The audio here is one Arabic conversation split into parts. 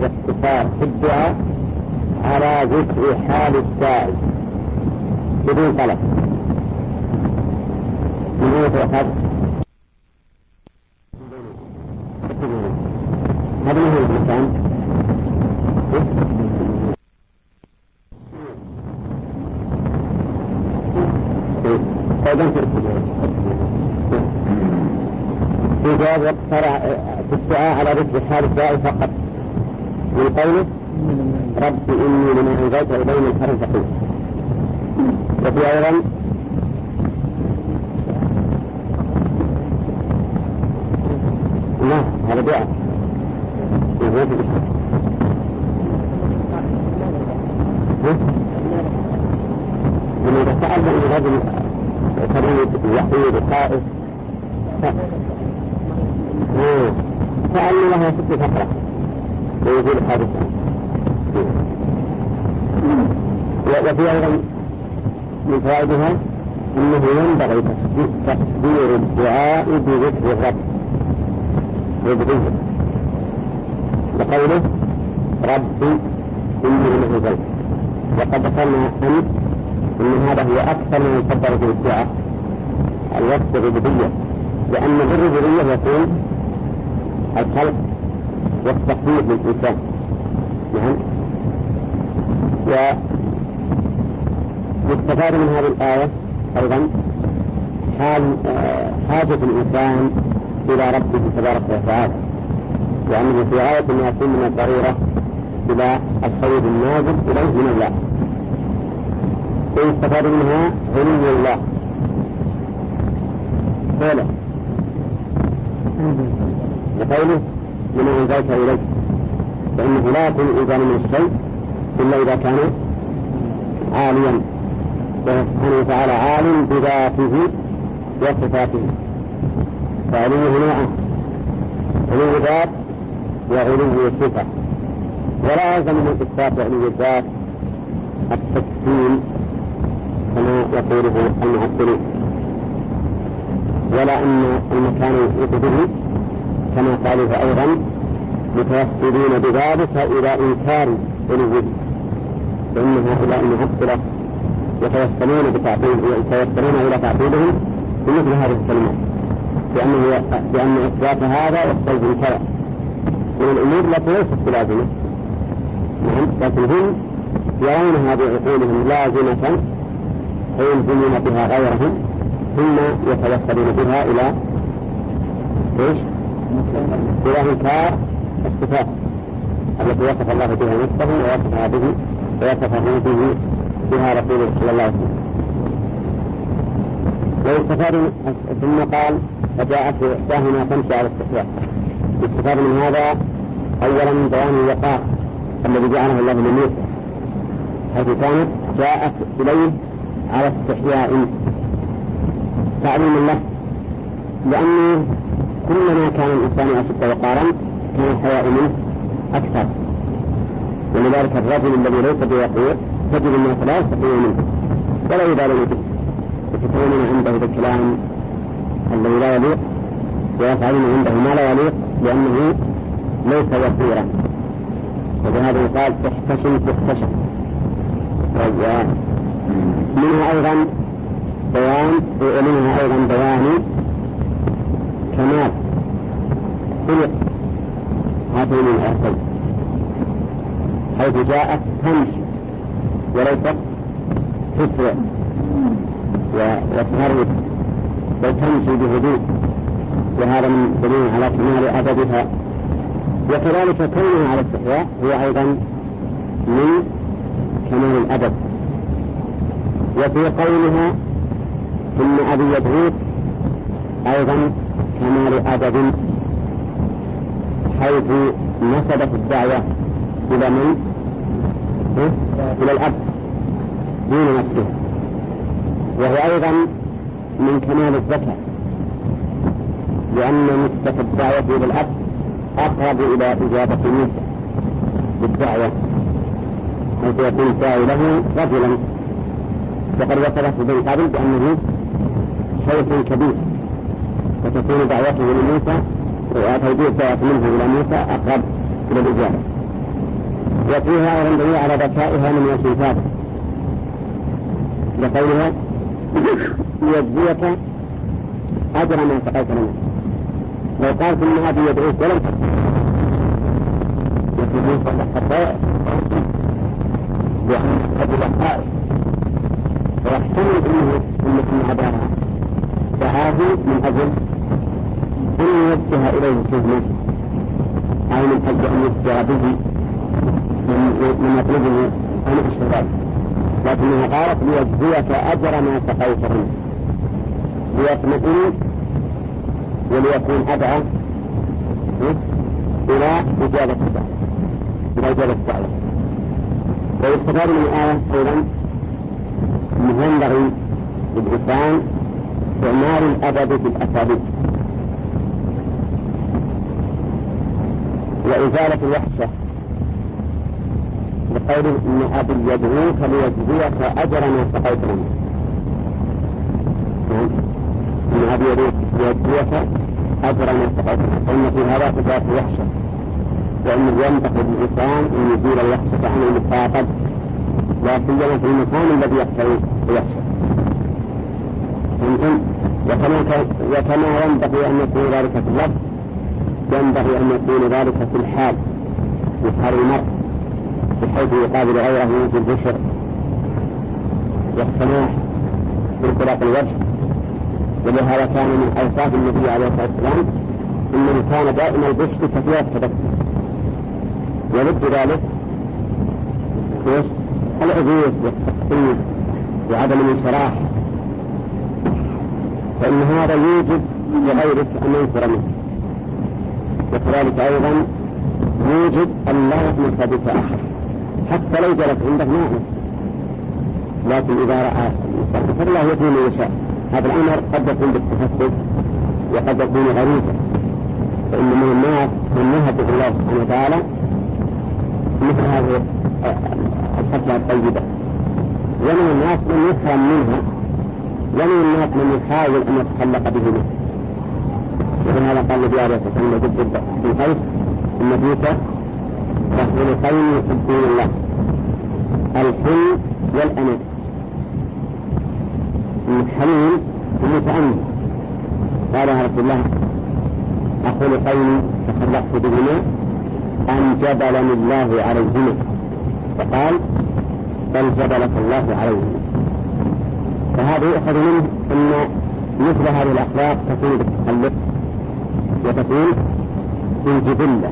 الاقتصار في الدعاء على ذكر حال الداعي بدون طلب. من هو تؤخذ؟ هذا ما هو المكان. في جواز الاقتصار في الدعاء على ذكر حال الداعي فقط من قوله رب إني لما أنزلت إلي من خير فقير. وفي أيضا لا هذا دعاء لماذا سأل أن الرجل فريد وحيد خائف سأل له 6 فقرة ويقول هذا. وفي أيضا من فوائدها أنه ينبغي تكبير الدعاء بذكر الرب وبذكره وقوله ربي إني لما أنزلت. وقد ذكرنا أن هذا هو أكثر من يفضل في الدعاء الوصف الربوبية، لأن بالربوبية يكون الخلق والتحقيق للإنسان. نعم. ويستفاد من هذه الآية أيضا حاجة الإنسان إلى ربه تبارك وتعالى، وأنه في غاية ما يكون من الضرورة إلى الخير النازل إليه من الله. ويستفاد منها علو الله فعلا وقوله لما أنزلت إليه، فإنه لا يكون إنزال من الشيء إلا إذا كان عاليا، سبحانه وتعالى عالم بذاته وصفاته. فعلوه نوعان: علو ذات وعلو صفة. ولا يلزم من إثبات علو الذات التكفير كما يقوله المعطلون، ولا أن المكان يحيط به كما قالوا أيضا متوسلين بذلك إلى إنكار علوه، فإن هؤلاء المعطلة يتوسلون إلى تعطيلهم بمثل هذه الكلمات، لأن إثبات هذا يستلزم كذا من الأمور التي ليست بلازمة. لكن هم يرونها بعقولهم لازمة فيلزمون بها غيرهم، ثم يتوصلون بها إلى إنكار الصفات التي وصف الله بها نفسه ووصفه بها رسوله صلى الله عليه وسلم. ويستفاد ثم قال فجاءت إحداهما تمشي على الاستحياء. يستفاد من هذا أولا من بيان الوقار الذي جعله الله لموسى، حيث كانت جاءت إليه على استحياء تعليم الله، لأنه كلما كان الإنسان أشد وقارا كان الحياء منه أكثر. ولذلك الرجل الذي ليس بوقور تجد الناس لا يستحيون منه ولا يبالون به، يتكلمون عنده بالكلام الذي لا يليق ويفعلون عنده ما لا يليق لأنه ليس وقيرا. وبهذا يقال احتشم تحتشم. منها أيضا بيان كمال خلق هاتين الآيتين، حيث جاءت تمشي وليست تسرع وتهرب، بل تمشي بهدوء، وهذا من دليل على كمال أدبها. وكذلك كونها على استحياء هو أيضا من كمال الأدب. وفي قولها ثم أبي يدعوك أيضا كمال أدب، حيث نسبت الدعوة إلى من؟ إلى الأب دون نفسه. وهو أيضا من كمال الذكاء، لأن نسبة الدعوة إلى الأب أقرب إلى إجابة موسى بالدعوة، حيث يكون الداعي له رجلا، وقد وصفت بن قبل بأنه شيخ كبير، فتكون دعوته لموسى وتوجيه الدعوة منه إلى موسى أقرب إلى الإجابة. وفيها أيضا دليل على ذكائها من وجه ثابت لقولها ليجزيك أجر ما سقيت لنا. لو قالت إن أبي يدعوك ولم يكون صدق الضوء لأن أبي لقائه ويحتمل إن أباها دعاه من أجل أن يوجه إليه خدمة أو من أجل أن يخبر به من يطلبه أن أشهر ذلك، لكنها قالت ليجزيك أجر ما سقيت لنا ليطمئن وليكون أدعى إلى إجابة الدعوة. ويستفاد من الآية أيضا أنه ينبغي للإنسان استعمال الأدب في الأساليب وإزالة الوحشة، بقول إن أبي يدعوك ليجزيك أجر ما سقيت لنا. إن أبي يدعوك ليجزيك أجر ما سقيت لنا، فإن في هذا إزالة الوحشة، وأنه ينبغي للإنسان أن يزيل الوحشة عن المخاطب لا سيما في المكان الذي يقتضي الوحشة. وكما ينبغي أن يكون ذلك في اللفظ ينبغي أن يكون ذلك في الحال، في حال المرء، بحيث يقابل غيره بالبشر والسماح بانطلاق الوجه. ولهذا كان من أوصاف النبي عليه الصلاة والسلام إنه كان دائما البشر كثير التبسم، وضد ذلك العبوس والتقطيع وعدم الانشراح، فإن هذا يوجب لغيرك أن ينفر منه، وكذلك أيضا يوجب أن لا يطمس بك أحد حتى لو جلس عندك نائم، لكن إذا رأى الإنسان فالله يكون من يشاء. هذا الأمر قد يكون بالتفسد وقد يكون غريزا، فإن من الناس من نهته الله سبحانه وتعالى مثل هذه الخصلة الطيبة، ومن الناس من يفهم منها، ومن الناس من يحاول أن يتخلق به منه. ولهذا قال النبي عليه الصلاة والسلام لجد بن قيس إن فيك رجلين يحبون الله، الحلم والأنس. الحليم المتأني قال يا رسول الله أخلقين تخلقت بهما أن جبلني الله عليهما، فقال بل جبلك الله عليهما. فهذا يؤخذ منه أن مثل هذه الأخلاق تكون بالتخلق وتكون بالجبلة.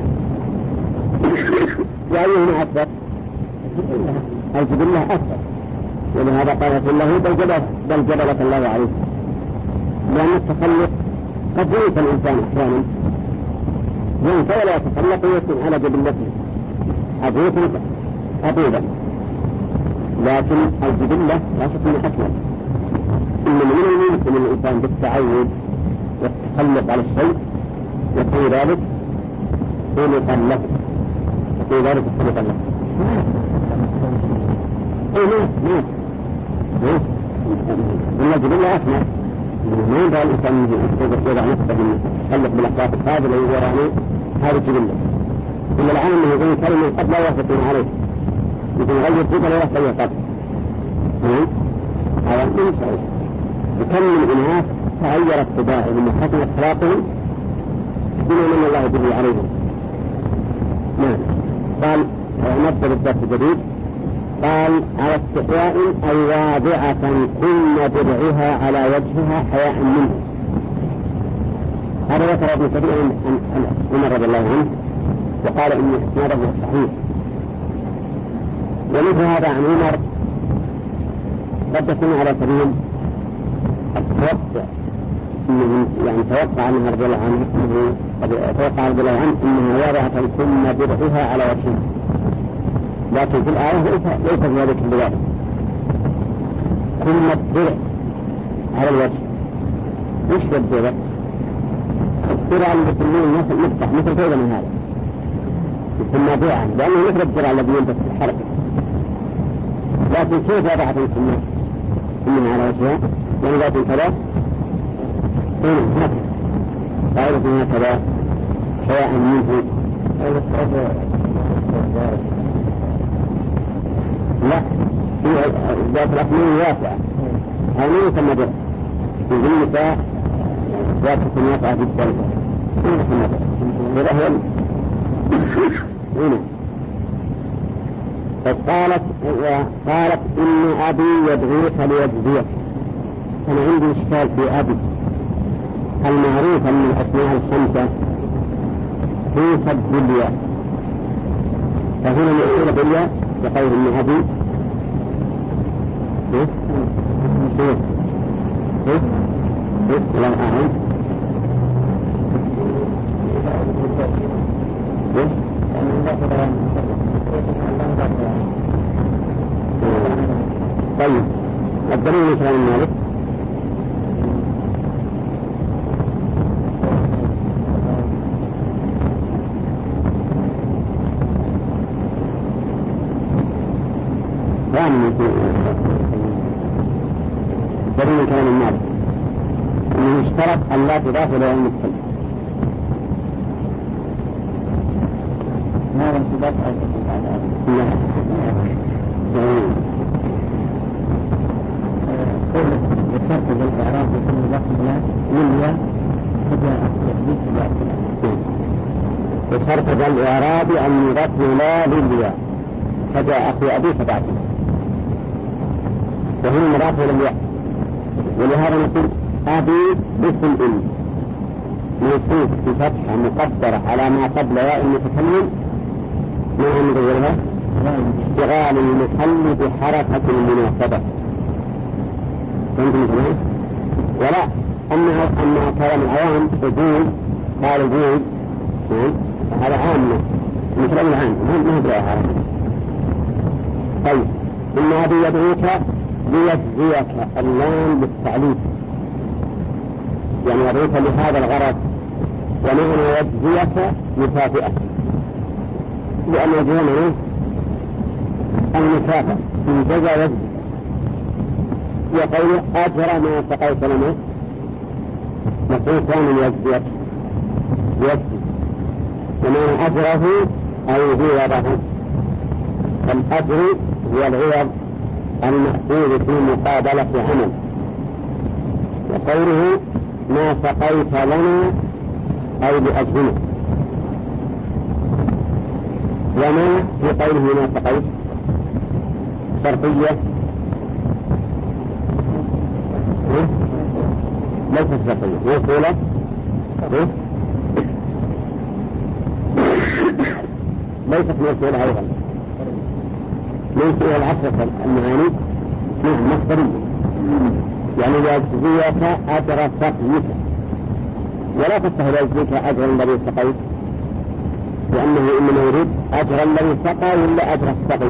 وأيهما أكثر؟ الجبلة أكثر، ولهذا قال رسول الله بل جبلك الله عليه، لأن التخلق قد ينسى الإنسان أحيانا، ينسى ولا يتخلق ويكون على جبلته عبوسا خطيبا، لكن الجبلة لا شك أنها أكمل. إن من الممكن الإنسان بالتعود والتخلق على الشيء يكون ذلك خلقا له، يكون ذلك خلقا له. ناس إن الجبلة أكمل، ما ينبغي الإنسان يضع نفسه من تخلق بالأخلاق الفاضلة ويراني هذه الجبلة. إن العالم أنه يقول كلمة قد لا يوافقون عليه، يقول غير جبل ولا يوافق قبل. هذا من سعيد. وكم من الناس تغيرت طباعهم وحسنت أخلاقهم بما من الله به عليهم. قال نبدأ الدرس الجديد. قال على استحياء أي واضعة كن درعها على وجهها حياء منه. هذا ذكر ابن كثير عن عمر رضي الله عنه، وقال إن إسناده صحيح. ومثل هذا عن عمر قد يكون على سبيل التوقع، يعني توقع عنه رضي الله عنه توقع رضي الله عنه إنها واضعة كن درعها على وجهها، لكن في الآية ليس في ذلك الواضح. كن الدرع على الوجه. وش هو الدرع؟ الدرع اللي يسمونه مفتح مثل كذا من هذا يسمى درعا، لأنه مثل الدرع الذي يلبس في الحركة. لكن كيف وضعت إنها على وجهها؟ يعني ذات كذا هكذا قائلة هكذا حياء منه لا في ذات الأثنين واسعة هذه يسمى درع في النساء ذات واسعة جدا يسمى درع هو هنا. فقالت إن أبي يدعوك ليجزيك. أنا عندي إشكال في أبي المعروف من الأسماء الخمسة في صد الياء، فهنا مأثورة بالياء بقول إن أبي لا أعلم طيب الدليل من كلام مالك الدليل من كلام مالك انه اشترط ان لا تضاف الى المدخل ما لم تضاف وشرط بالإعراب يكون لفظنا للياء فجاء التثبيت وشرط بالإعراب أن يضاف لا للياء فجاء أخي أبي فبعثنا وهنا مضاف للياء. ولهذا نقول أبي اسم إن موصوف بفتحة مقدرة على ما قبل ياء المتكلم من غيرها اشتغال المحل بحركة المناسبة ولا أما كلام العوام يقول قال يقول هذا عامة مثل العام ما هو هذا. طيب إن أبي يدعوك ليجزيك اللام بالتعليم يعني يدعوك لهذا الغرض ومعنى يجزيك مكافئة لأن يجزينا المكافأة من جزا يجزي يقول أجر ما سقيت لنا مفعول ثاني يجزيك ومعنى أجره أي عوضه فالأجر هو العوض المأخوذ في مقابلة عمل. وقوله ما سقيت لنا أي لأجلنا وما في قوله ما سقيت شرطية ليست شرطية موصولة ليست موصولة أيضا موصولة العشرة المعاني نعم مصدرية يعني يجزيك أجر سقيك ولا تستهل يجزيك أجر الذي سقيت لأنه إنما يريد أجر الذي سقى ولا أجر السقي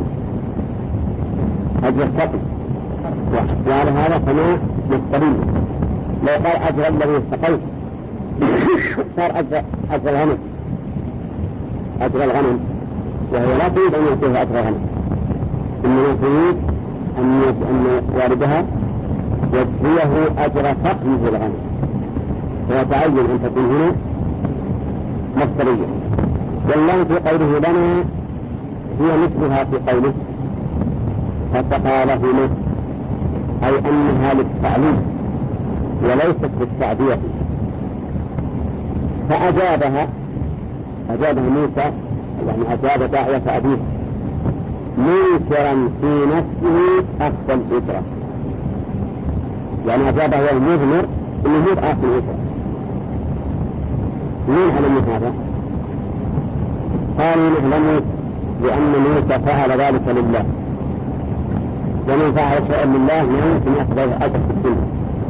أجر السقي وعلى هذا فما مصدرية. لو قال أجر الذي سقيت صار أجر الغنم أجر الغنم وهي لا تريد أن يعطيها أجر الغنم إنما تريد أن والدها يجزيه أجر سقيه الغنم ويتعين أن تكون هنا مصدرية. والله في قوله لنا هي مثلها في قوله فسقى لهما أي أنها للتعليم وليست للتعبير. فأجابها موسى يعني أجاب داعية أبيه منكرا في نفسه أخذ الأجرة يعني أجابه هو المذمر إنه يريد أخذ الأجرة. مين علم هذا؟ قالوا نعلم بأن موسى فعل ذلك لله ومن فعل شيئا لله ما يمكن يأخذ أجر في الدنيا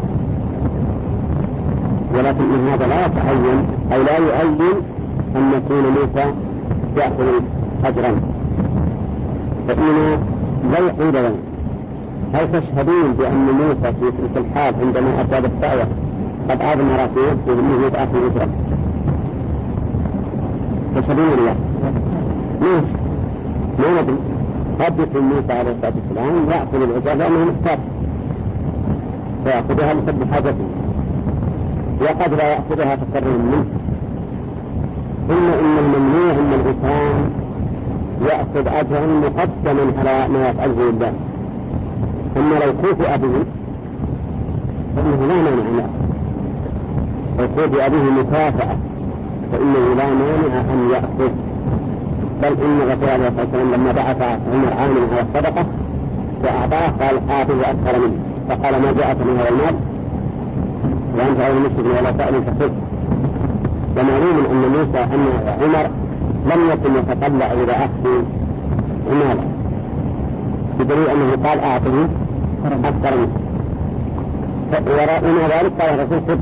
ولكن من هذا لا يتعين أو لا يؤين أن يكون موسى يأخذ أجرا. فإننا لا يقول لنا هل تشهدون بأن موسى في تلك الحال عندما أجاب الدعوة قد أضمر في نفسه أنه يأخذ أجرا تشهدون الله ما ندري قد يكون موسى عليه الصلاة والسلام يأخذ الأجر لأنه محتاج فيأخذها لسبب حاجته وقد لا يأخذها تكرر منه. ثم إن الممنوع أن الإنسان يأخذ أجرا مقدما على ما يفعله الله. أما لو كوفئ به فإنه لا مانع أن يأخذ، لو كوفئ به مكافأة فإنه لا مانع أن يأخذ. بل إن الرسول عليه الصلاة والسلام لما بعث عمر عامل على الصدقة فأعطاه قال آته أكثر منه، فقال ما جاءك من هذا المال وأنت غير مسلم ولا سائل فخذ. ومعلوم أن موسى أن عمر لم يكن يتطلع إلى أخذ ماله، بدليل أنه قال أعطه أكثر منه. ومع ذلك قال الرسول خذ.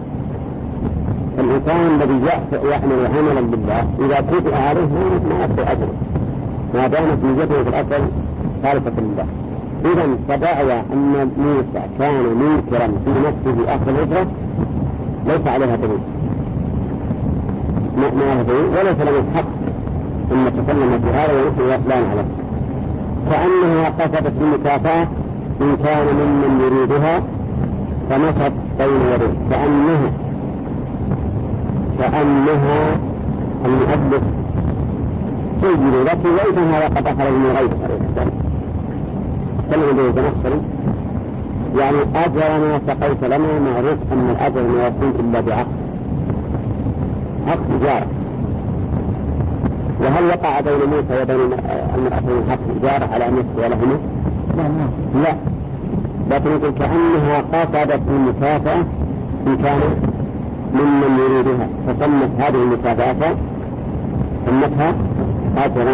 الإنسان الذي يعمل عملا بالله إذا كتب عليه ما يأخذ أجره ما دامت نيته في الأصل خالصة لله. إذا فدعوى أن موسى كان منكرا في نفسه أخذ الأجرة ليس عليها دليل، ما لها دليل، وليس له الحق أن نتكلم في هذا ونحن لا نعلم. كأنها قصدت المكافأة إن كان ممن يريدها فمشت بين يديه، كأنها المؤلف سيد لك ليس هذا قد أخذ من غيره عليه السلام كلمة به زمخشري يعني أجر ما سقيت لنا. معروف أن الأجر ما يكون إلا بعقد، حق إجارة. وهل وقع بين موسى وبين المرأتين حق إجارة على أن يسقي لهما؟ لا، لكن يقول كأنها قصدت المكافأة إن كان ممن يريدها فسمت هذه المكافأة سمتها أجرا.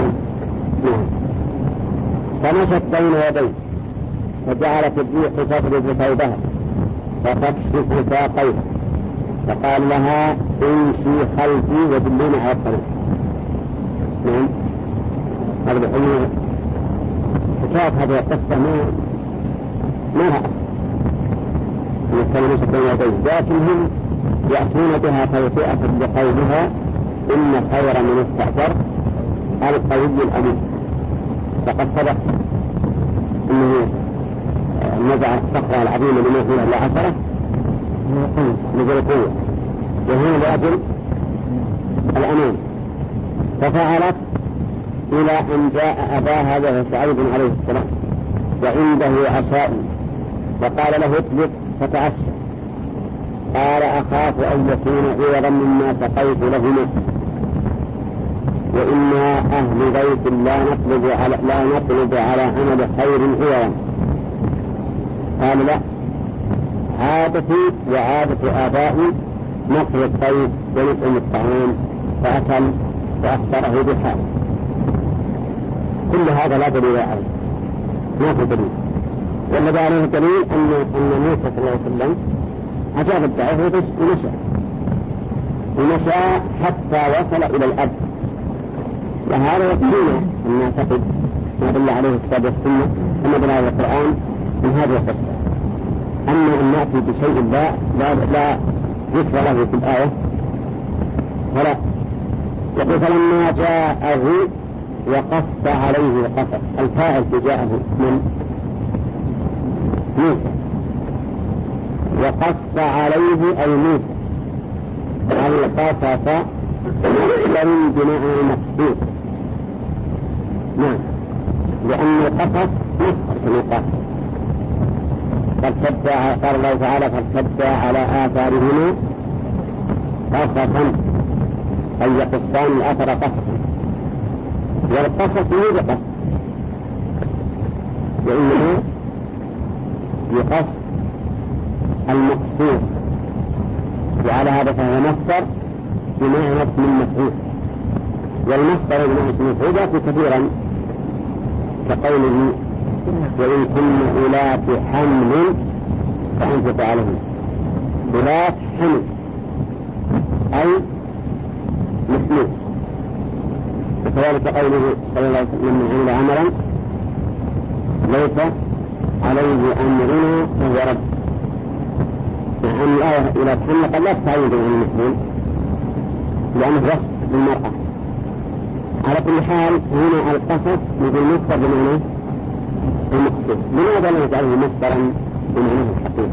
فمشت بين يديه فجعلت الريح تضرب ثوبها فتكشف ساقيه فقال لها امشي خلفي ودلوني على الطريق. نعم، هذا بحيث حكاية هذه القصة ما لها كان مشت بين يديه، لكن هم يأتون بها توفئة لقولها إن خير من استأجر القوي الأمين. فقد سبق أنه نزع الصخرة العظيمة لما فيها إلا 10 نزل قوة، وهنا لأجل الأمان. ففعلت إلى أن جاء أباها وهو شعيب عليه السلام وعنده عشاء فقال له اطلق فتعشى. قال أخاف أن يكون عوضا مما سقيت لهما وإنا أهل بيت لا نطلب على عمل خير عوضا. قال لا، عادتي وعادة آبائي نقل الطيب ونطعم الطعام، فأكل وأخبره بحال. كل هذا لا دليل عليه، ما في دليل. والذي عليه دليل أن موسى صلى الله عليه وسلم أجاب الدعوة ومشى حتى وصل إلى الأب. وهذا يكفينا أن نعتقد ما دل عليه الكتاب والسنة وما دل عليه القرآن من هذه القصة. أما أن نأتي بشيء لا ذكر له في الآية فلا. يقول فلما جاءه وقص عليه القصص، الفاعل جاءه من موسى وقص عليه أي موسى القصص مصدر بمعنى مقصود. نعم، لأن القصص مصدر كما قال الله تعالى فارتدا على آثارهما قصصا أي يقصان الأثر قصصا، والقصص مو بقص وإنما يقص المقصود، وعلى هذا فهو مصدر بمعنى اسم المفعول. والمصدر بمعنى اسم المفعول يأتي كثيرا كقوله وإن كن أولات حمل فأنفق عليهم. أولات حمل أي محمول. وكذلك قوله صلى الله عليه وسلم من عمل عملا ليس عليه أمرنا فهو رد. عن الآية أولات حمل قد لا تستعين عن المحمول لأنه وصف للمرأة. على كل حال هنا القصص مثل مصدر بمعنى المقصود. لماذا لا نجعله مصدرا بمعنى الحقيقي؟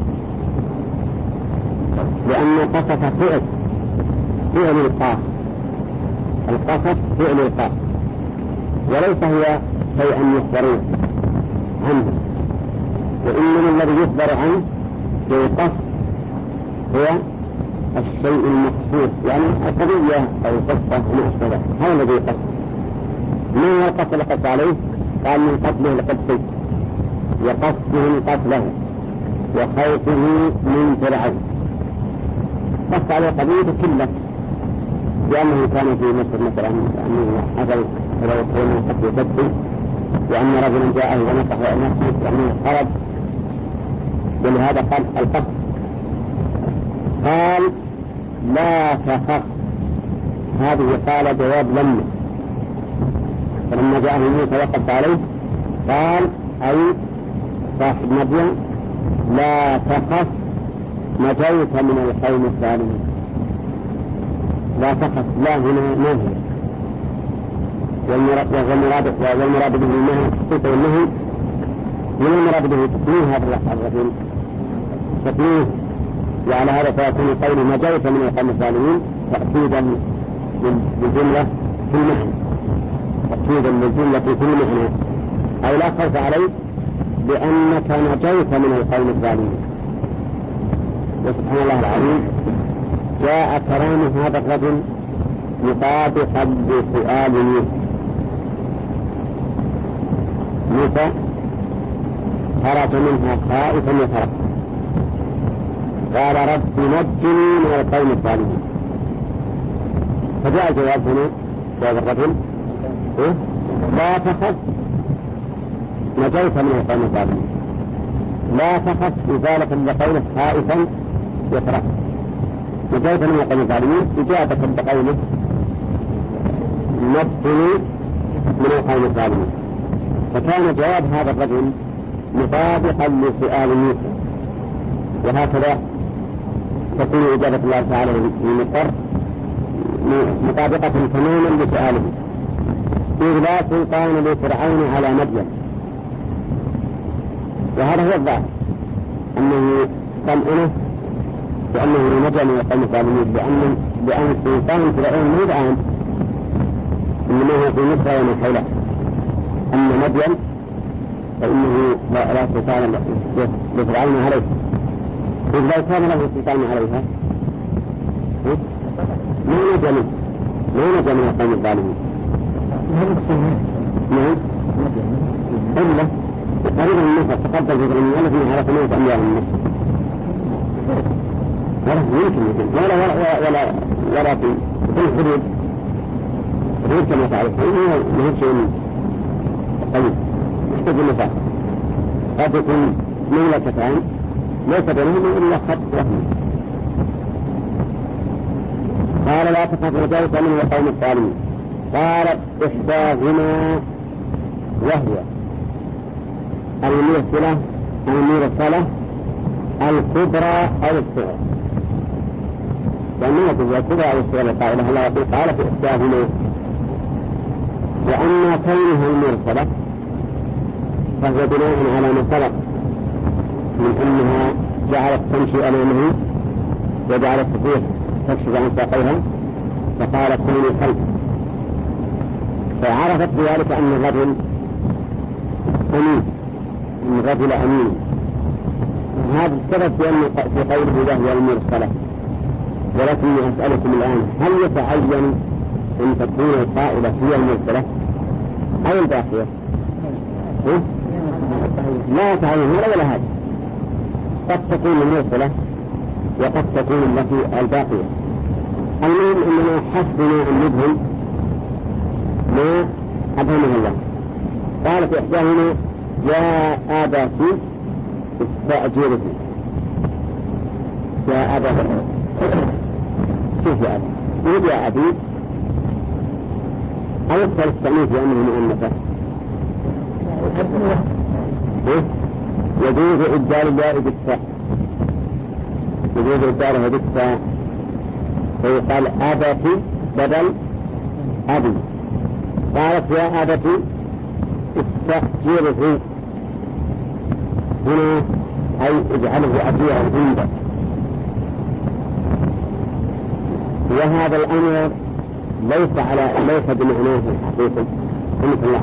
لأن قصص فعل القاص، القصص فعل القاص، وليس هو شيئا يخبر عنه، وإنما الذي يخبر عنه بالقصد هو الشيء المخصوص، يعني القضية أو القصة وما أشبه ذلك، هذا الذي يقصد. ما هو القصد اللي قصد عليه؟ قال من قتله القبطي وقصده قتله وخوفه من فرعون. قصد عليه قضية كله، لأنه كان في مصر مثلا أنه حصل ولو يقول من قتل القبطي، وأن رجلا جاءه ونصح نفسه يعني خرج، ولهذا قال القصد. قال لا تخف، هذه قال جواب لما، فلما جاءه موسى وقص عليه قال أي صاحب مدين لا تخف نجوت من القوم الظالمين. لا تخف، لا هنا ما هي، والمراد به النهي حقيقة النهي، من المراد به تكنيه هذا الرجل تكنيه، وعلى هذا فيكون قول نجوت من القوم الظالمين تأكيدا للجملة في المعنى، تأكيدا للجملة في المعنى، أي لا خوف عليك لأنك نجوت من القوم الظالمين. وسبحان الله العظيم جاء كلام هذا الرجل مطابقا لسؤال موسى خرج منها خائفا يترقب، قال رب نجني من القوم الظالمين. فجاء الجواب هنا، جواب الرجل لا تخف نجوت من القوم الظالمين، لا تخف إزالة لقوله خائفا يترقب، نجوت من القوم الظالمين إجابة بقوله نجني من القوم الظالمين. فكان جواب هذا الرجل مطابقا لسؤال موسى، وهكذا تكون إجابة الله تعالى للمضطر مطابقة تماما لسؤاله. إذ لا سلطان لفرعون على مدين، وهذا هو الظاهر أنه طمأنه بأنه نجا من القوم الظالمين، لأن سلطان فرعون مو الآن، إنما هو في مصر ومن حوله. أما مدين فإنه لا سلطان لفرعون عليه، إذ لو كان له سلطان عليها ما نجا من القوم الظالمين. نعم إلا قريبا من مصر تقدم في فرعون ولكن على 8 أميال من مصر، يمكن ولا في الحدود كما تعرف ما هو شيء طيب يحتاج المسافة، قد يكون مملكتان ليس بينهما إلا خط وهم. قال لا تخف نجوت من القوم الظالمين. قالت إحداهما وهي المرسلة الكبرى أو الصغرى، لأنها تقول الكبرى أو الصغرى قائلة الله يقول قالت إحداهما. وأما كونها المرسلة فهو بناء على ما سبق من أنها جعلت تمشي أمامه وجعلت تطيح تكشف عن ساقيها فقالت كوني خلف، فعرفت بذلك أن الرجل أمين، أن الرجل أمين. هذا السبب في قوله وهي المرسلة. ولكني أسألكم الآن هل يتعين أن تكون القائلة هي المرسلة أو الباقية؟ لا يتعين ولا هذا، قد تكون المرسلة وقد تكون التي الباقية. المهم أننا حسبنا أن نبهم ما أبهمه الله. قالت إحداهما يا أبتي استأجره، يا أبتي شوف يا أبي قول يا أبي أو أكثر التأنيث لأنه مؤنثة يجوز إبدال الياء بالتاء، يجوز إبدالها بالتاء فيقال أبتي بدل أبي. قالت يا أبتي استأجره، هنا أي اجعله أجيرا عندك. وهذا الأمر ليس بمعناه الحقيقي، رحمة الله.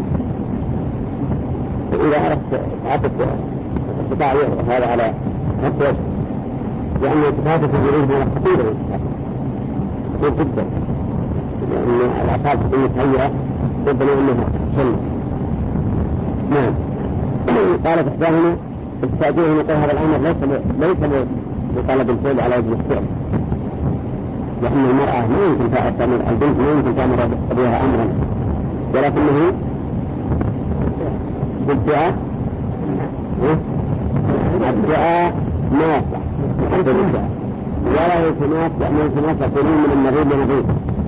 وإذا أردت تعطف استطاع هذا على نفسه، لأن التفاتة في الجنين خطيرة خطير جدا، لأن الأعصاب المتهيئة ربما أنها شل. نعم. قالت إحداهما استأجره نقول هذا الأمر ليس لطلب الفعل على وجه الفعل، لأن المرأة ما يمكن تعمل، البنت ما يمكن تعمل أبيها أمرا، ولكنه بالدعاء الدعاء ما يصلح عند الدعاء ولا التماس، لأن التماس يقولون من النظير لنظير،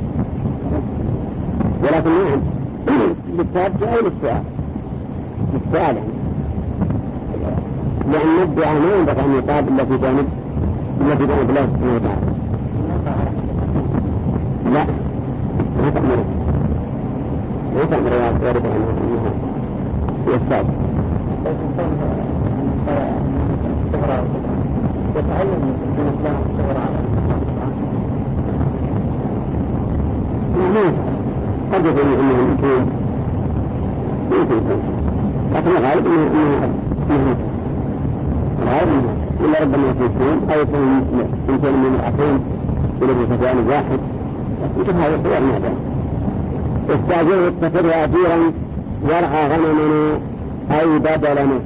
ولكن نعم بالتابع أو للسؤال لأن الدعاء ما ينبغي أن يطاب إلا في جانب الله سبحانه وتعالى. لا ما تأمره يا رب أنها يستاذن يتعلم من الإسلام الصغرى على قد يكون أنه يمكن، لكن الغالب أنه إلا ربما يكون أو يكون يمكن من الأخين إلى فتيان واحد، يمكن هذا صور معدن. استأجره التفر أجيرا يرعى غنمنا أي بدلنا.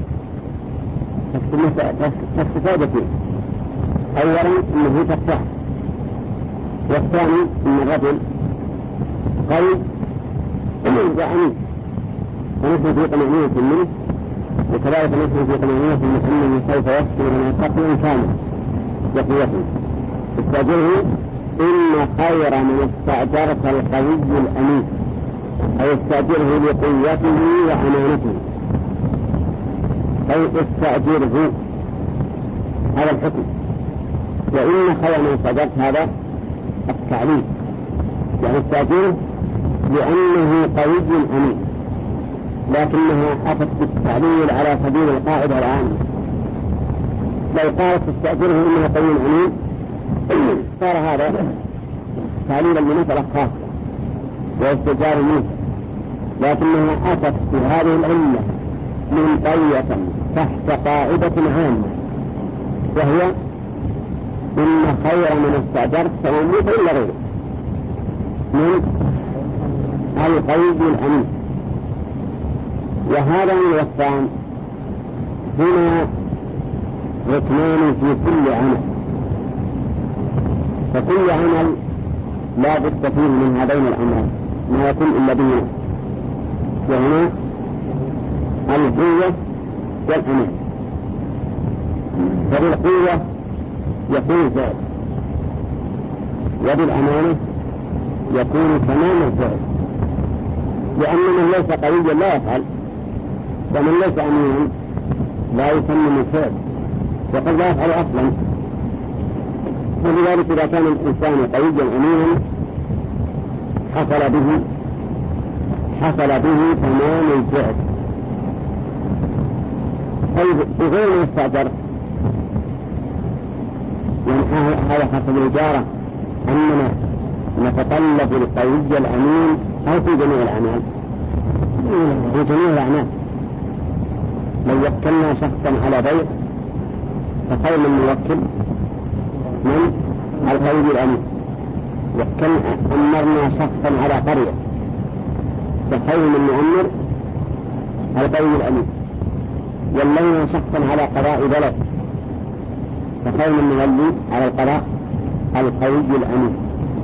فاستفادتي أولا أنه تفتح، والثاني أن الرجل قوي وأمين، ونحن في طمأنينة منه، وكذلك نحن في طمأنينة من أنه سوف يسكن لنا سكنا كامل بقوته. استأجره إن خير من استأجرت القوي الأمين، أي استأجره لقوته وأمانته، أي استأجره هذا الحكم. وإن خير من استأجرت هذا التعليم، يعني استأجره لأنه قوي أمين، لكنها أتت بالتعليل على سبيل القاعدة العامة. لو قالت تستأجره إنه قوي أمين صار هذا تعليلا لمسألة خاصة واستئجار موسى، لكنها أتت بهذه العلة منطوية تحت قاعدة عامة، وهي إن خير من استأجرت سواء موسى إلا غيره من القوي الأمين. وهذا الوصفان هنا ركنان في كل عمل، فكل عمل لا بد فيه من هذين الأمرين ما يكون إلا به، وهنا القوة والأمان. فبالقوة يكون فعل، وبالأمانة يكون تمام الفعل، لأن من ليس قويا لا يفعل، ومن ليس أمينا لا يتمم الفعل وقد لا يفعل أصلا. ولذلك إذا كان الإنسان قويا أمينا حصل به تمام الفعل. طيب بغير ما استأجر، يعني هذا حسب الإجارة أننا نتطلب القوي الأمين أو في جميع الأعمال؟ في جميع الأعمال. لو وكلنا شخصا على بيع فخير من نوكل من القوي الأمين، أمرنا شخصا على قرية فخير من نؤمر القوي الأمين، ولينا شخصا على قضاء بلد فخير من نولي على القضاء القوي الأمين.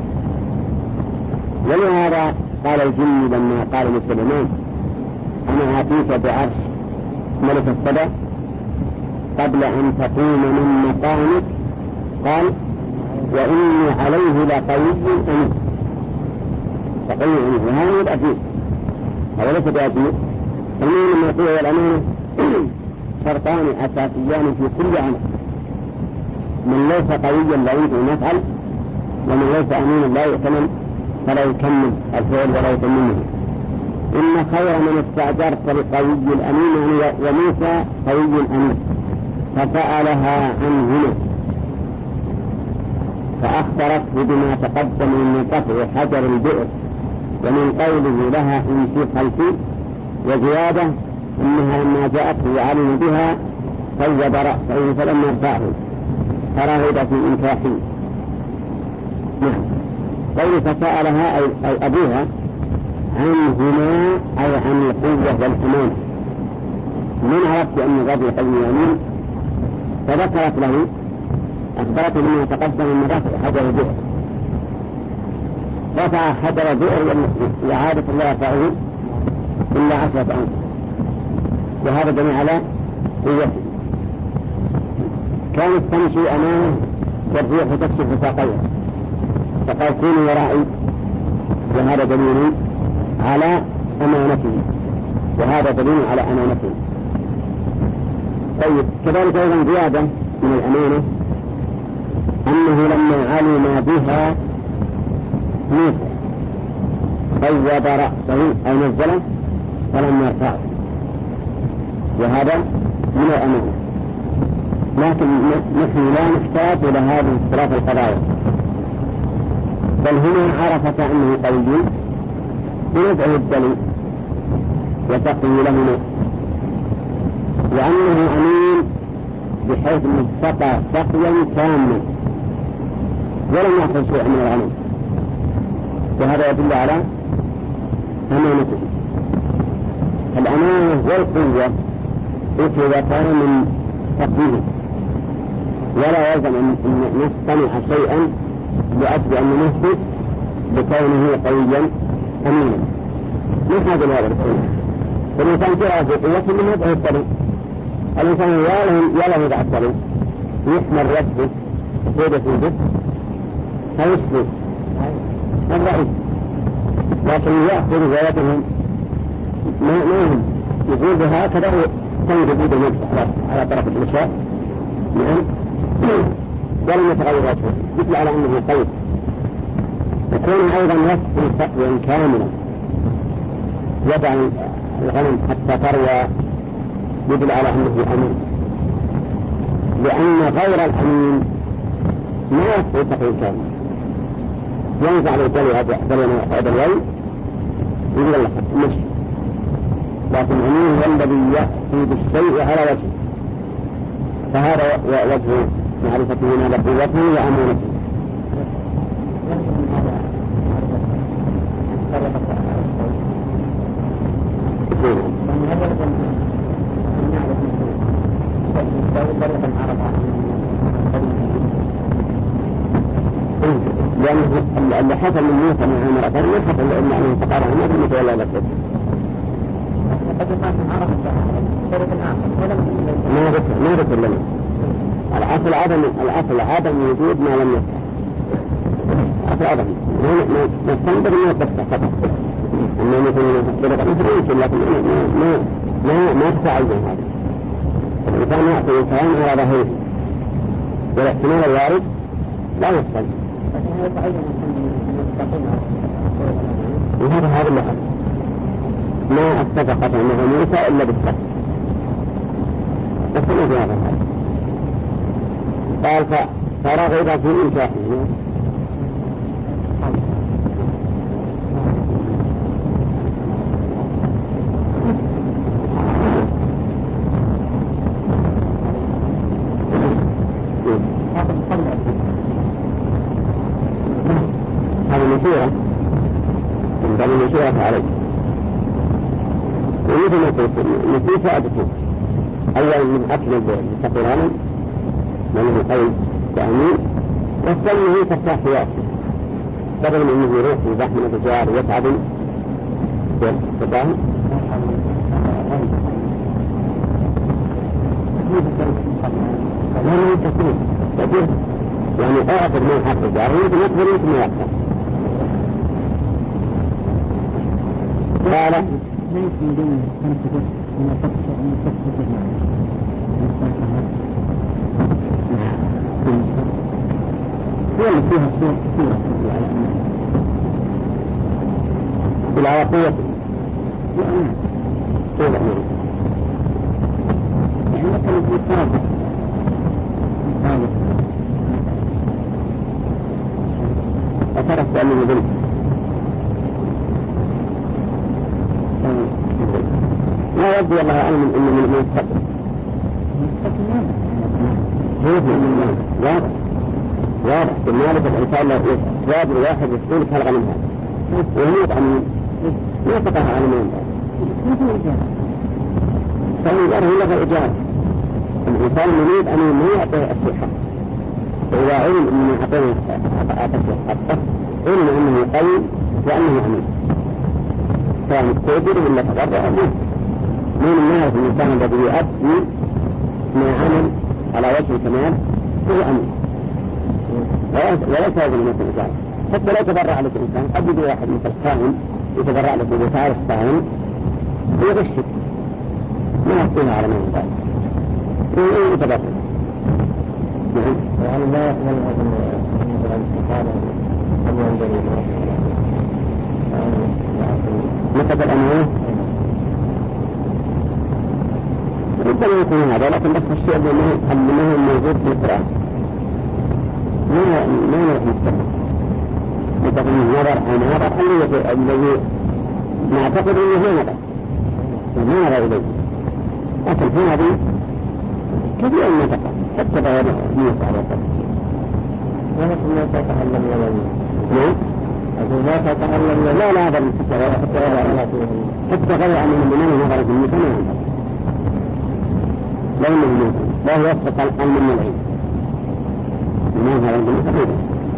ولهذا قال الجن لما قال لسليمان أنا آتيك بعرش ملك السبع قبل أن تقوم من مقامك، قال وإني عليه لقوي أمين. فقوي أمين وهذا الأجيب، هذا ليس بأجيب. المهم أن القوة والأمانة شرطان أساسيان في كل عمل. من ليس قويا لا يمكن يفعل، ومن ليس أمينا لا يؤتمن فلا يكمل الفعل ولا يتممه. إن خير من استأجرت القوي الأمين، وموسى قوي أمين، فسألها عنهما فأخبرته بما تقدم من قطع حجر البئر ومن قوله لها إن في خلفي وزيادة إنها لما جاءته وعلم بها صيد رأسه فلم يرفعه فرغب في إنكاحه. نعم. قوله فسألها أي أبوها عنهما أي عن القوة والأمانة. من عرفت أن الرجل قوي يمين فذكرت له أخبرته بما تقدم من رفع حجر البئر، رفع حجر البئر وعادة لا يرفعه إلا 10 أنفس، وهذا دليل على قوته. كانت تمشي أمامه والريح تكشف ساقيها فقال كونوا ورائي، وهذا دليل على أمانته، وهذا دليل على أمانته. طيب كذلك أيضا زيادة من الأمانة أنه لما علم بها موسى صيد رأسه أو نزله فلم يرفعه، وهذا من الأمانة. لكن نحن لا نحتاج إلى هذه الثلاث القضايا، بل هنا عرفت أنه قوي بنزعه الدليل وتقوي له نفسه، وأنه أمين بحيث سقى سقيا تاما ولم يأخذ شيئا من الغنم، وهذا يدل على أمانته. الأمانة والقوة أخذتا من تقويه، ولا يلزم أن نصطنع شيئا لأجل أن نثبت بكونه قويا أمينا. من حاجة لهذا القوة، فالإنسان كره في قوته من يدعو الطريق. الإنسان ياله يدع الطريق يحمر وجهه ويده في الجد فيسلم الرئيس، لكن يأخذ زيادهم ما هم يقول هكذا تنجد يد النفس على طرف الإشاء نعم ولم يتغير وجهه مثل على أنه قوي. يكون أيضا يسقي سقيا كاملا يدع الغنم حتى تروى يدل على أنه أمين، لأن غير الأمين ما يسقي سقيا كاملا ينزع للجلي هذا الوي يقول الله مش، لكن الأمين هو الذي يأتي بالشيء على وجهه، فهذا وجه معرفته من قوته وأمانته. لأنه اللي حصل من موسى مع عمر ما حصل لأن أنه فقار ما في متولى لك ما ذكر لنا الأصل عدم وجود ما لم يفعل. أصل عدم نستنبر من القصة فقط أنه مثل يمكن، لكن ما تفعل من هذا. الإنسان يأتي الكلام على ظهره والاحتمال الوارد لا يحصل، وهذا اللي حصل ما اتفقت مع موسى إلا بالسبب وصلنا في هذا الحال. قال فرغب في إنشاءه هذه مشيرة من باب المشيرة عليه. ومثل ما قلت نسي فائدته أولا من أكل بسقران من القيد تأمين، والثاني هي تفتح حياته بدل من أنه يروح في زحمة التجار ويتعب بالتفاهم لا يستطيع يستطيع يعني أعطر من حق التجار يمكن يقبل يمكن ما يقبل. قال ما يمكن تنتبه من تفسير هي فيها صور كثيرة على قوة يعني مثلا في طابق أترك أنه يذل لا يبدو الله أعلم من يستقبل واضح بالمالك الإنسان لو يتواجد واحد يسئل كالغ من هذا ويموت عن ما يستطيع على من سيجاره لغا الإجارة. الإنسان يريد أن يعطيه الشيء حق، وإذا علم أنه أعطيه حقه علم أنه قوي وأنه أمين سواء مستوجر ولا تضرع من الناس الإنسان الذي يؤدي ما عمل على وجه الكمال هو أمين وليس هذا المثل الإجارة. حتى لو تبرع لك الإنسان قد يجي واحد مثل الخائن يتبرع لك بوسائل الخائن ويغشك ما يحصيها على من ذلك ويتبرع. يعني لا يقبل هذا الاستقالة أن ينظر مثل الأمانة ربما يكون هذا، لكن بس الشيء اللي موجود في القرآن ما نروح نستقبل مثل النظر عن هذا الذي نعتقد أنه هو نظر وما نرى إليه، لكن في هذه كثير ما تقع حتى بغير موسى عليه الصلاة والسلام لا تتعلم لا تتعلم لا هذا حتى غير أن من نظر في الموسى ما ينظر لا يمكن لا يسبق من العلم ما هذا الموسى خير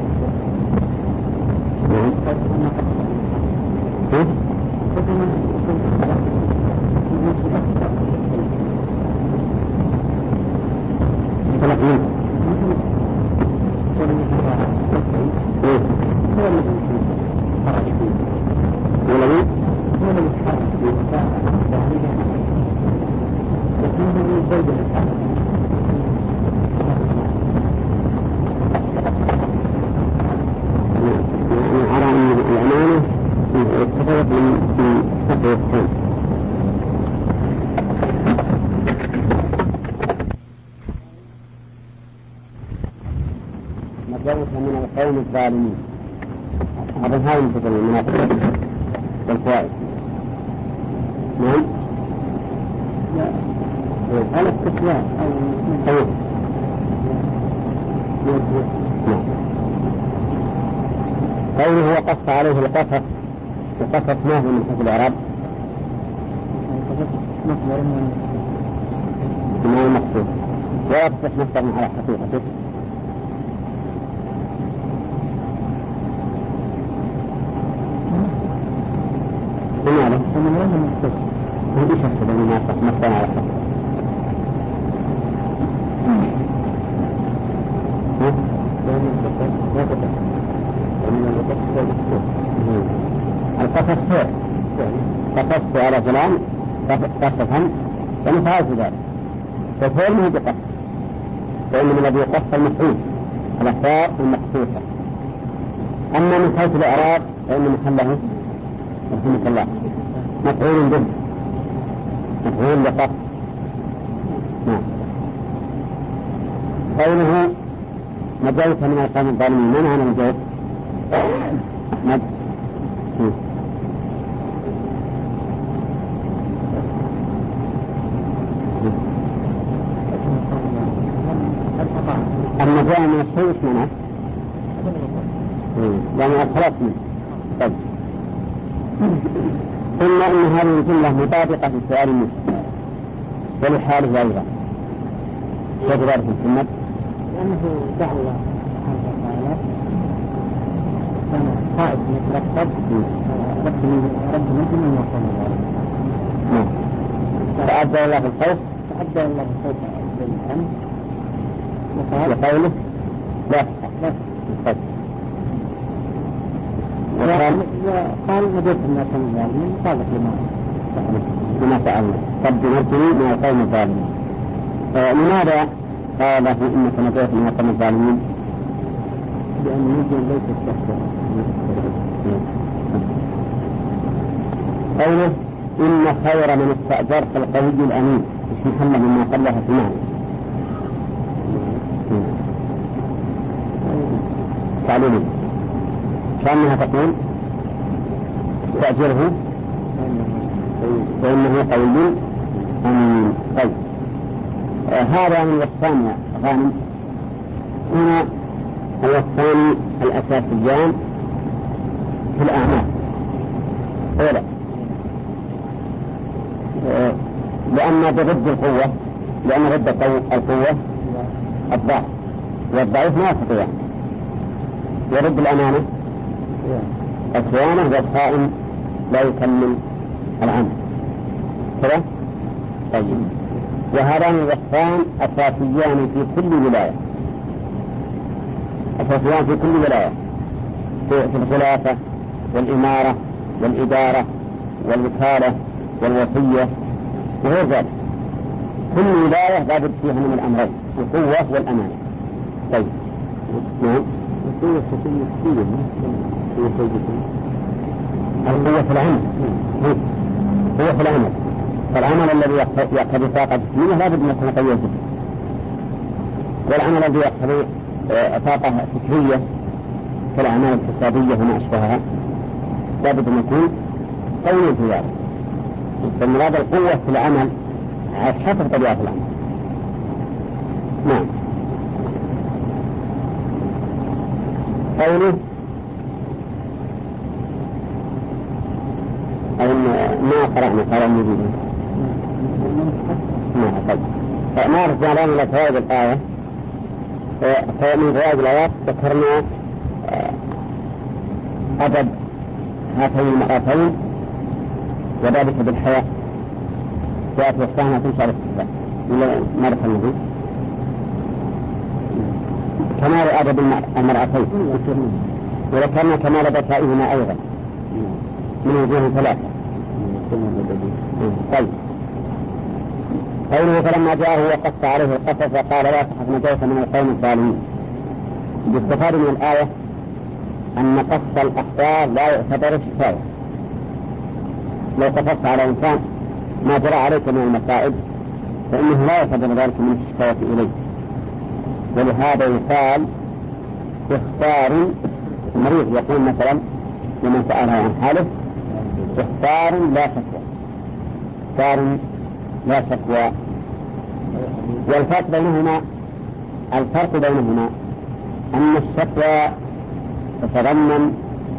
من القوم الظالمين. هذا هاي مثل المنافقين والفوائد. نعم. على التكوان أو قوله وقص عليه القصص، القصص ما هو من حيث الإعراب؟ ما المقصود؟ ويصح مصدر على حقيقته. لماذا؟ من وين المقصود؟ ايش السبب ما يصح مصدر على حقيقته؟ القصص خير، قصصت على فلان قصصا ونفعل في ذلك، فالفعل منه بقص، فإن من الذي يقص المفعول الأخبار المقصوصة. أما من حيث الإعراب فإن محله رحمة الله مفعول به، مفعول بقص. نعم. قوله نجوت من القوم الظالمين، من أنا نجوت؟ النجاة من الشيء منه يعني الخلاص منه. طيب إلا أن هذه الجملة مطابقة في سؤال موسى ولحاله أيضا، كيف ذلك السنة؟ لأنه دعا الله سبحانه وتعالى كان خائف يترقب رب نجم من يقوم ذلك، فأبدأ الله الخوف، فأبدأ الله الخوف بالأمن وقوله لا تخف، وقال نجد الناس من الظالمين صادق لما سألنا رب نجني من القوم الظالمين. لماذا قال له إنك نجوت من القوم الظالمين؟ لأن نجد ليس التحت. قوله إن خير من استأجرت القوي الأمين، مش محمد مما قبلها في معنى تعليمي، كأنها تقول استأجره فإنه قوي وهذا من وصفان غانم. هنا الوصفان الأساسيان في الأعمال. أولا لأن ضد القوة، لأن ضد القوة الضعف، والضعيف ما يستطيع. ورد الأمانة الخيانة، والخائن لا يكمل العمل كذا. طيب، وهذان الوصفان أساسيان في كل ولاية، أساسيان في كل ولاية، في الخلافة والإمارة والإدارة والوكالة والوصية وغير ذلك. كل ولاية لابد فيها من الأمرين، القوة والأمانة. طيب، نعم. القوة في العمل، القوة في العمل. فالعمل الذي يقتضي طاقة جسمية لابد أن يكون قوي الجسم، والعمل الذي يقتضي طاقة فكرية كالأعمال الحسابية وما أشبهها لابد أن يكون قوي في ذلك. فالمراد القوة في العمل حسب طبيعة العمل. نعم. قوله أو ما قرأنا قال المجيدين ما رجعنا إلى فوائد الآية. من فوائد الآيات ذكرنا أدب هاتين المرأتين وذلك بالحياة، جاءت وحدها تنشر الصفات إلى مرة النبي كمال أدب المرأتين، وذكرنا كمال ذكائهما أيضا من وجوه ثلاثة. طيب، قوله فلما جاءه وقص عليه القصص وقال لا تخف نجوت من القوم الظالمين. باستفاد من الآية أن قص الأخبار لا يعتبر شكاية. لو قصصت على إنسان ما جرى عليك من المصائب فإنه لا يعتبر ذلك من الشكاية إليه، ولهذا يقال اختار المريض. يقول مثلا لمن سأله عن حاله اختار لا شكوى، اختار لا شكوى. والفرق بينهما أن الشكوى تتضمن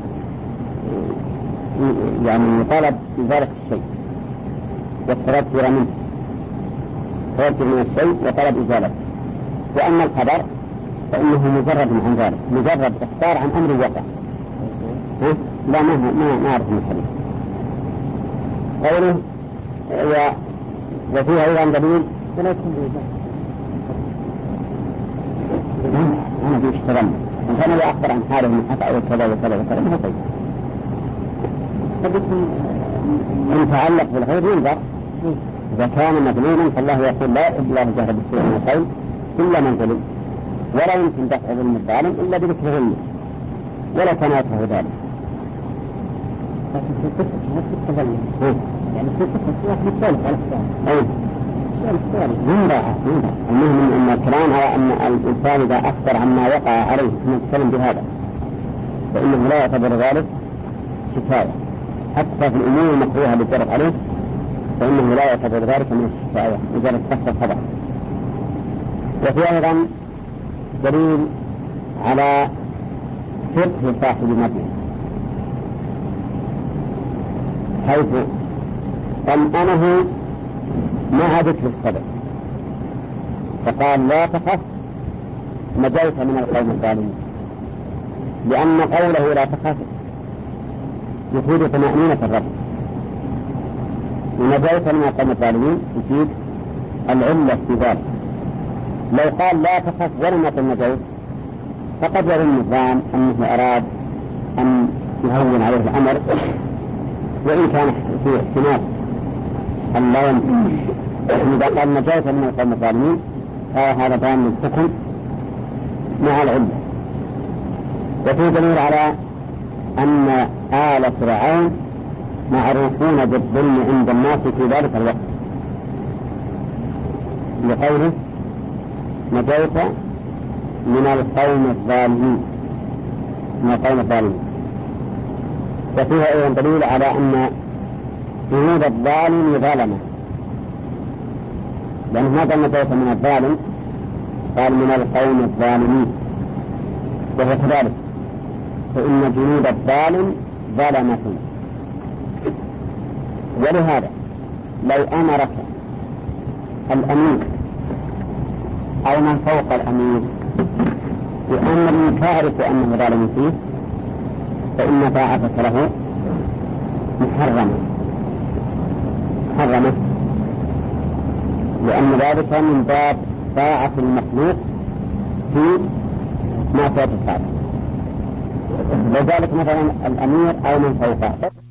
يعني طلب إزالة الشيء والتذكر منه، تذكر من الشيء وطلب إزالته. وأما الخبر فإنه مجرد عن ذلك، مجرد اختار عن أمر وقع. لا ما أعرف من الحديث. قوله وفيها أيضا دليل أنا في اشتغل إنسان لا أخبر عن حاله من حسأ وكذا وكذا وكذا ما طيب. إن تعلق بالغير ينظر، إذا كان مظلوما فالله يقول لا يحب الله الجهر بالسوء من القول إلا من ظلم، ولا يمكن دفع ظلم الظالم إلا بذكر ظلمه ولا كان يكره ذلك. لكن في القصة يعني في القصة يختلف على الثاني. المهم أن الكلام على أن الإنسان إذا أخبر عما وقع عليه ثم يتكلم بهذا فإنه لا يعتبر ذلك شكاية، حتى في الأمور المكروهة اللي جرت عليه فإنه لا يعتبر ذلك من الشكاية مجرد قصة الخبر. وفي أيضا دليل على فقه صاحب المدينة، حيث طمأنه مع ذكر السبب فقال لا تخف نجوت من القوم الظالمين، لأن قوله لا تخف يفيد طمأنينة الرب، ونجوت من القوم الظالمين يفيد العلة في ذلك. لو قال لا تخف ولم يقل نجوت فقد يرى النظام أنه أراد أن يهون عليه الأمر، وإن كان في احتمال أن لا يمكن. إذا قال نجوت من القوم الظالمين هذا بيان الحكم مع العلة. وفي دليل على أن آل فرعون معروفون بالظلم عند الناس في ذلك الوقت، لقوله نجوت من القوم الظالمين، من القوم الظالمين. وفيها أيضا دليل على أن جنود الظالم ظلمة، لأن ما قال نجوت من الظالم، قال من القوم الظالمين، وهو كذلك، فإن جنود الظالم ظلمة. ولهذا لو أمرك الأمير أو من فوق الأمير بأمر تعرف أنه ظالم فيه فإن طاعتك له محرمة، لأن ذلك من باب طاعة المخلوق في معصية الخالق. لذلك مثلا الأمير أو من فوقه